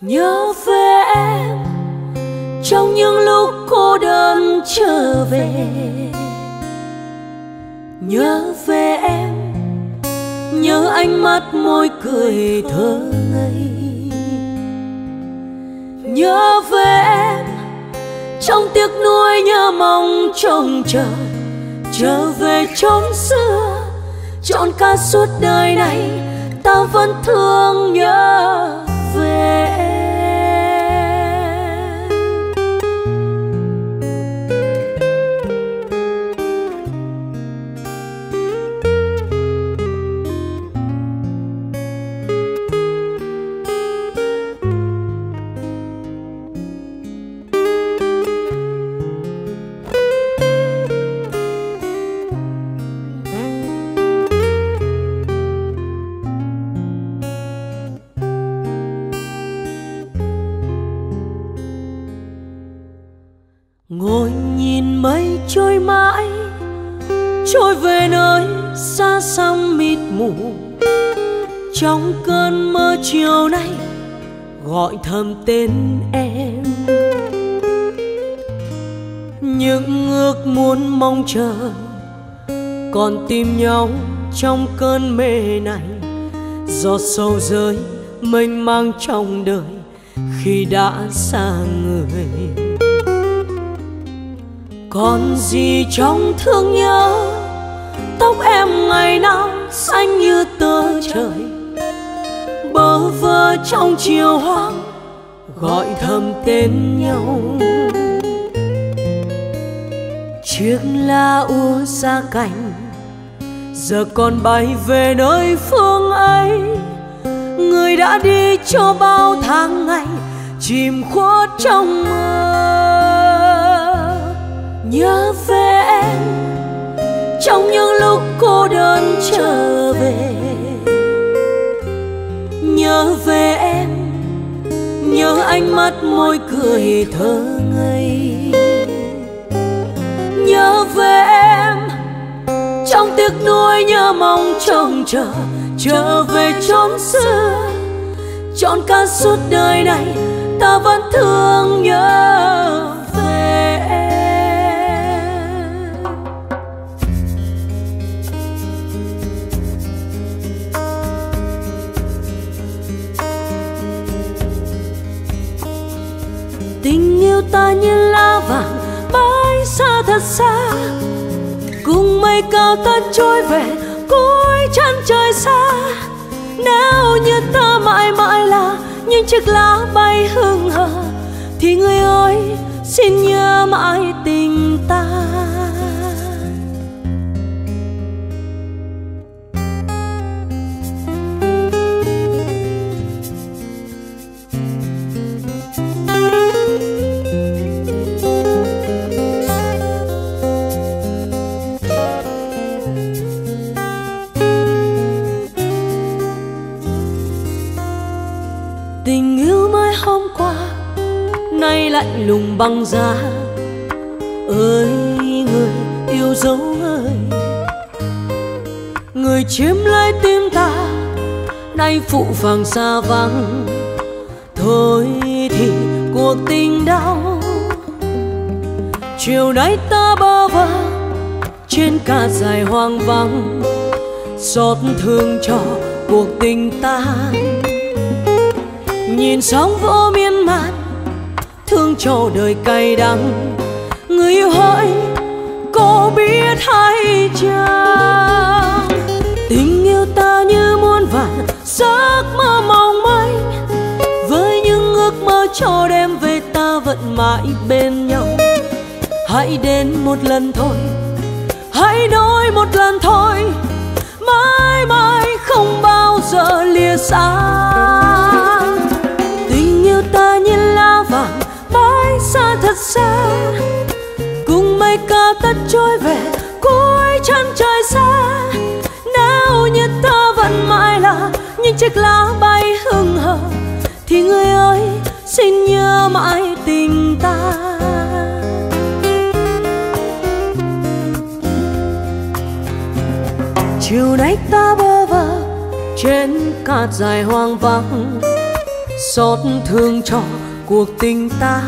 Nhớ về em trong những lúc cô đơn trở về. Nhớ về em, nhớ ánh mắt môi cười thơ ngây. Nhớ về em trong tiếc nuối nhớ mong trông chờ. Trở về chốn xưa, trọn cả suốt đời này ta vẫn thương nhớ về em. Ngồi nhìn mây trôi mãi, trôi về nơi xa xăm mịt mù. Trong cơn mơ chiều nay gọi thầm tên em. Những ước muốn mong chờ còn tìm nhau trong cơn mê này. Giọt sầu rơi mênh mang trong đời khi đã xa người. Còn gì trong thương nhớ, tóc em ngày nào xanh như tơ trời. Bơ vơ trong chiều hoang gọi thầm tên nhau. Chiếc lá úa xa cành giờ còn bay về nơi phương ấy. Người đã đi cho bao tháng ngày chìm khuất trong mơ. Nhớ về em trong những lúc cô đơn trở về. Nhớ về em, nhớ ánh mắt môi cười thơ ngây. Nhớ về em trong tiếc nuối nhớ mong trông chờ. Trở về chốn xưa, trọn cả suốt đời này ta vẫn thương nhớ về em. Tình yêu ta như lá vàng bay xa thật xa, cùng mây cao ta trôi về cuối chân trời xa. Nếu như ta mãi mãi là những chiếc lá bay hương hờ, thì người ơi xin nhớ mãi tình ta. Tình yêu mới hôm qua nay lạnh lùng băng giá. Ơi người yêu dấu ơi, người chiếm lấy tim ta nay phụ phàng xa vắng. Thôi thì cuộc tình đau, chiều nay ta bơ vơ trên cát dài hoang vắng. Xót thương cho cuộc tình ta, nhìn sóng vỗ miên man thương cho đời cay đắng. Người yêu hỡi có biết hay chăng, tình yêu ta như muôn vàn giấc mơ mong manh. Với những ước mơ cho đêm về ta vẫn mãi bên nhau. Hãy đến một lần thôi, hãy nói một lần thôi, mãi mãi không bao giờ lìa xa. Tình yêu ta như lá vàng bay xa thật xa, cùng mây cao ta trôi về cuối chân trời xa. Nếu như ta vẫn mãi là những chiếc lá bay hương hờ, thì người ơi xin nhớ mãi tình ta. Chiều nay ta bơ vơ trên cát dài hoang vắng, xót thương cho cuộc tình ta.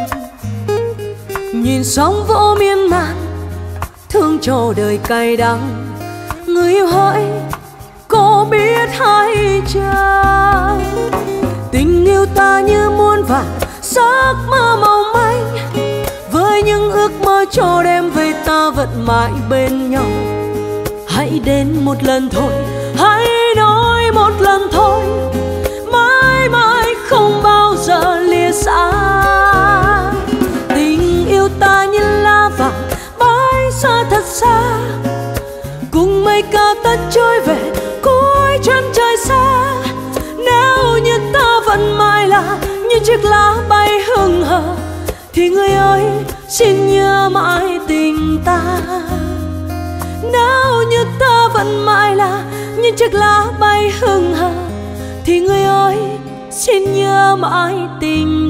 Nhìn sóng vỗ miên man thương cho đời cay đắng, người yêu hỡi có biết hay chăng? Tình yêu ta như muôn vàn giấc mơ mong manh, với những ước mơ cho đêm về ta vẫn mãi bên nhau. Hãy đến một lần thôi, hãy nói một lần thôi, mãi mãi không bao giờ lìa xa. Tình yêu ta như lá vàng bay xa thật xa, cùng mây cao tất trôi về cuối chân trời xa. Nếu như ta vẫn mãi là như chiếc lá bay hững hờ, thì người ơi xin nhớ mãi tình ta. Nếu như ta vẫn mãi là như chiếc lá bay hững hờ, thì người ơi xin nhớ mãi tình